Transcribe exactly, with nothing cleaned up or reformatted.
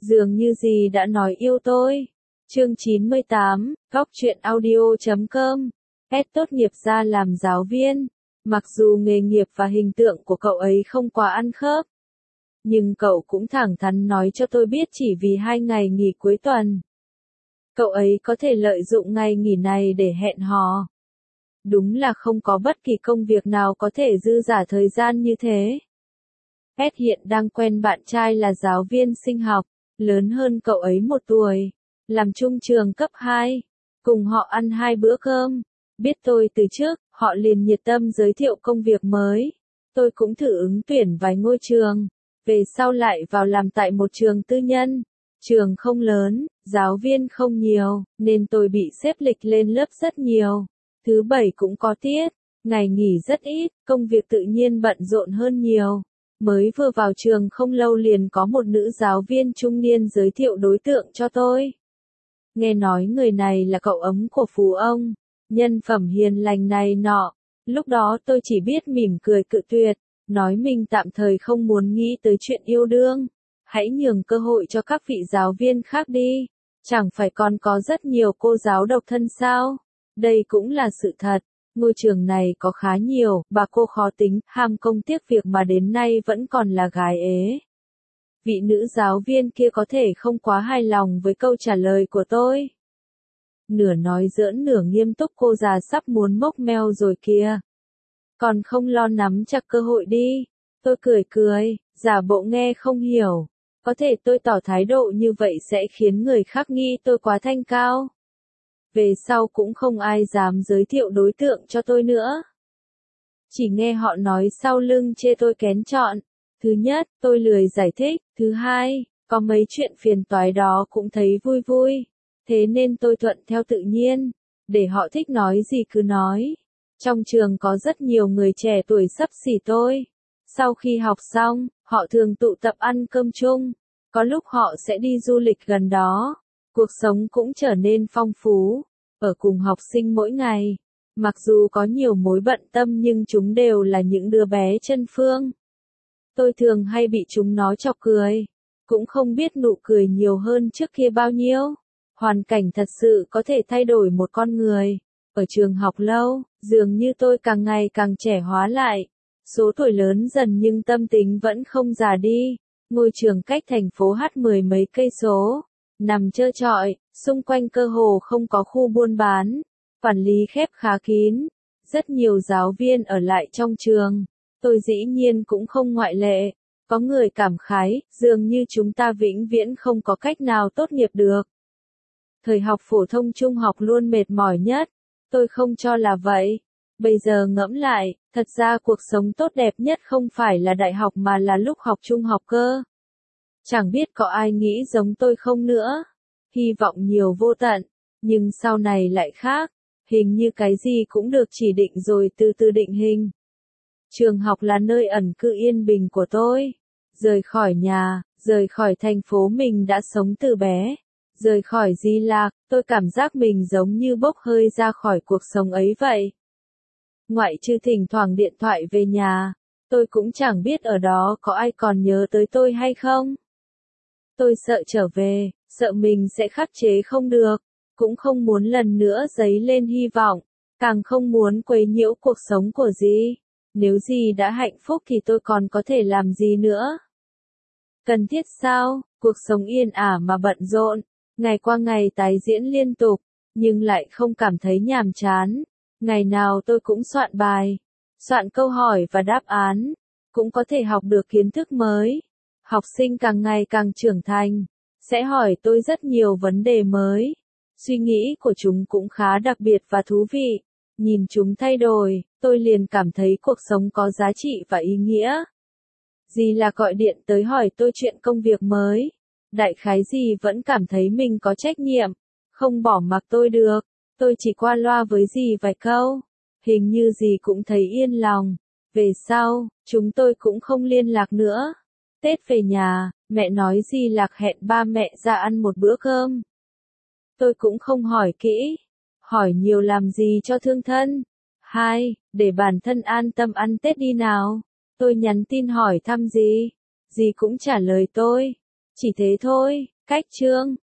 Dường như dì đã nói yêu tôi. Chương chín mươi tám, góc truyện audio chấm com. Ed tốt nghiệp ra làm giáo viên. Mặc dù nghề nghiệp và hình tượng của cậu ấy không quá ăn khớp, nhưng cậu cũng thẳng thắn nói cho tôi biết chỉ vì hai ngày nghỉ cuối tuần, cậu ấy có thể lợi dụng ngày nghỉ này để hẹn hò. Đúng là không có bất kỳ công việc nào có thể dư dả thời gian như thế. Ed hiện đang quen bạn trai là giáo viên sinh học, lớn hơn cậu ấy một tuổi, làm chung trường cấp hai, cùng họ ăn hai bữa cơm. Biết tôi từ trước, họ liền nhiệt tâm giới thiệu công việc mới. Tôi cũng thử ứng tuyển vài ngôi trường, về sau lại vào làm tại một trường tư nhân. Trường không lớn, giáo viên không nhiều, nên tôi bị xếp lịch lên lớp rất nhiều. Thứ bảy cũng có tiết, ngày nghỉ rất ít, công việc tự nhiên bận rộn hơn nhiều. Mới vừa vào trường không lâu liền có một nữ giáo viên trung niên giới thiệu đối tượng cho tôi. Nghe nói người này là cậu ấm của phú ông, nhân phẩm hiền lành này nọ. Lúc đó tôi chỉ biết mỉm cười cự tuyệt, nói mình tạm thời không muốn nghĩ tới chuyện yêu đương. Hãy nhường cơ hội cho các vị giáo viên khác đi. Chẳng phải còn có rất nhiều cô giáo độc thân sao? Đây cũng là sự thật. Ngôi trường này có khá nhiều bà cô khó tính, ham công tiếc việc mà đến nay vẫn còn là gái ế. Vị nữ giáo viên kia có thể không quá hài lòng với câu trả lời của tôi. Nửa nói giỡn nửa nghiêm túc, cô già sắp muốn mốc meo rồi kìa. Còn không lo nắm chặt cơ hội đi. Tôi cười cười, giả bộ nghe không hiểu. Có thể tôi tỏ thái độ như vậy sẽ khiến người khác nghĩ tôi quá thanh cao. Về sau cũng không ai dám giới thiệu đối tượng cho tôi nữa. Chỉ nghe họ nói sau lưng chê tôi kén chọn. Thứ nhất, tôi lười giải thích. Thứ hai, có mấy chuyện phiền toái đó cũng thấy vui vui. Thế nên tôi thuận theo tự nhiên. Để họ thích nói gì cứ nói. Trong trường có rất nhiều người trẻ tuổi xấp xỉ tôi. Sau khi học xong, họ thường tụ tập ăn cơm chung. Có lúc họ sẽ đi du lịch gần đó. Cuộc sống cũng trở nên phong phú. Ở cùng học sinh mỗi ngày. Mặc dù có nhiều mối bận tâm nhưng chúng đều là những đứa bé chân phương. Tôi thường hay bị chúng nó chọc cười. Cũng không biết nụ cười nhiều hơn trước kia bao nhiêu. Hoàn cảnh thật sự có thể thay đổi một con người. Ở trường học lâu, dường như tôi càng ngày càng trẻ hóa lại. Số tuổi lớn dần nhưng tâm tính vẫn không già đi. Ngôi trường cách thành phố Hát mười mấy cây số. Nằm trơ trọi, xung quanh cơ hồ không có khu buôn bán. Quản lý khép khá kín. Rất nhiều giáo viên ở lại trong trường. Tôi dĩ nhiên cũng không ngoại lệ. Có người cảm khái, dường như chúng ta vĩnh viễn không có cách nào tốt nghiệp được. Thời học phổ thông trung học luôn mệt mỏi nhất. Tôi không cho là vậy. Bây giờ ngẫm lại, thật ra cuộc sống tốt đẹp nhất không phải là đại học mà là lúc học trung học cơ. Chẳng biết có ai nghĩ giống tôi không nữa. Hy vọng nhiều vô tận, nhưng sau này lại khác. Hình như cái gì cũng được chỉ định rồi từ từ định hình. Trường học là nơi ẩn cư yên bình của tôi. Rời khỏi nhà, rời khỏi thành phố mình đã sống từ bé. Rời khỏi Di Lạc, tôi cảm giác mình giống như bốc hơi ra khỏi cuộc sống ấy vậy. Ngoại trừ thỉnh thoảng điện thoại về nhà, tôi cũng chẳng biết ở đó có ai còn nhớ tới tôi hay không. Tôi sợ trở về, sợ mình sẽ khắc chế không được, cũng không muốn lần nữa dấy lên hy vọng, càng không muốn quấy nhiễu cuộc sống của dì. Nếu dì đã hạnh phúc thì tôi còn có thể làm gì nữa? Cần thiết sao? Cuộc sống yên ả mà bận rộn, ngày qua ngày tái diễn liên tục, nhưng lại không cảm thấy nhàm chán. Ngày nào tôi cũng soạn bài, soạn câu hỏi và đáp án, cũng có thể học được kiến thức mới. Học sinh càng ngày càng trưởng thành, sẽ hỏi tôi rất nhiều vấn đề mới. Suy nghĩ của chúng cũng khá đặc biệt và thú vị. Nhìn chúng thay đổi, tôi liền cảm thấy cuộc sống có giá trị và ý nghĩa. Dì là gọi điện tới hỏi tôi chuyện công việc mới. Đại khái dì vẫn cảm thấy mình có trách nhiệm, không bỏ mặc tôi được. Tôi chỉ qua loa với dì vài câu. Hình như dì cũng thấy yên lòng. Về sau, chúng tôi cũng không liên lạc nữa. Tết về nhà, mẹ nói dì Lạc hẹn ba mẹ ra ăn một bữa cơm. Tôi cũng không hỏi kỹ. Hỏi nhiều làm gì cho thương thân. Hai, để bản thân an tâm ăn Tết đi nào. Tôi nhắn tin hỏi thăm dì. Dì cũng trả lời tôi. Chỉ thế thôi, cách chương.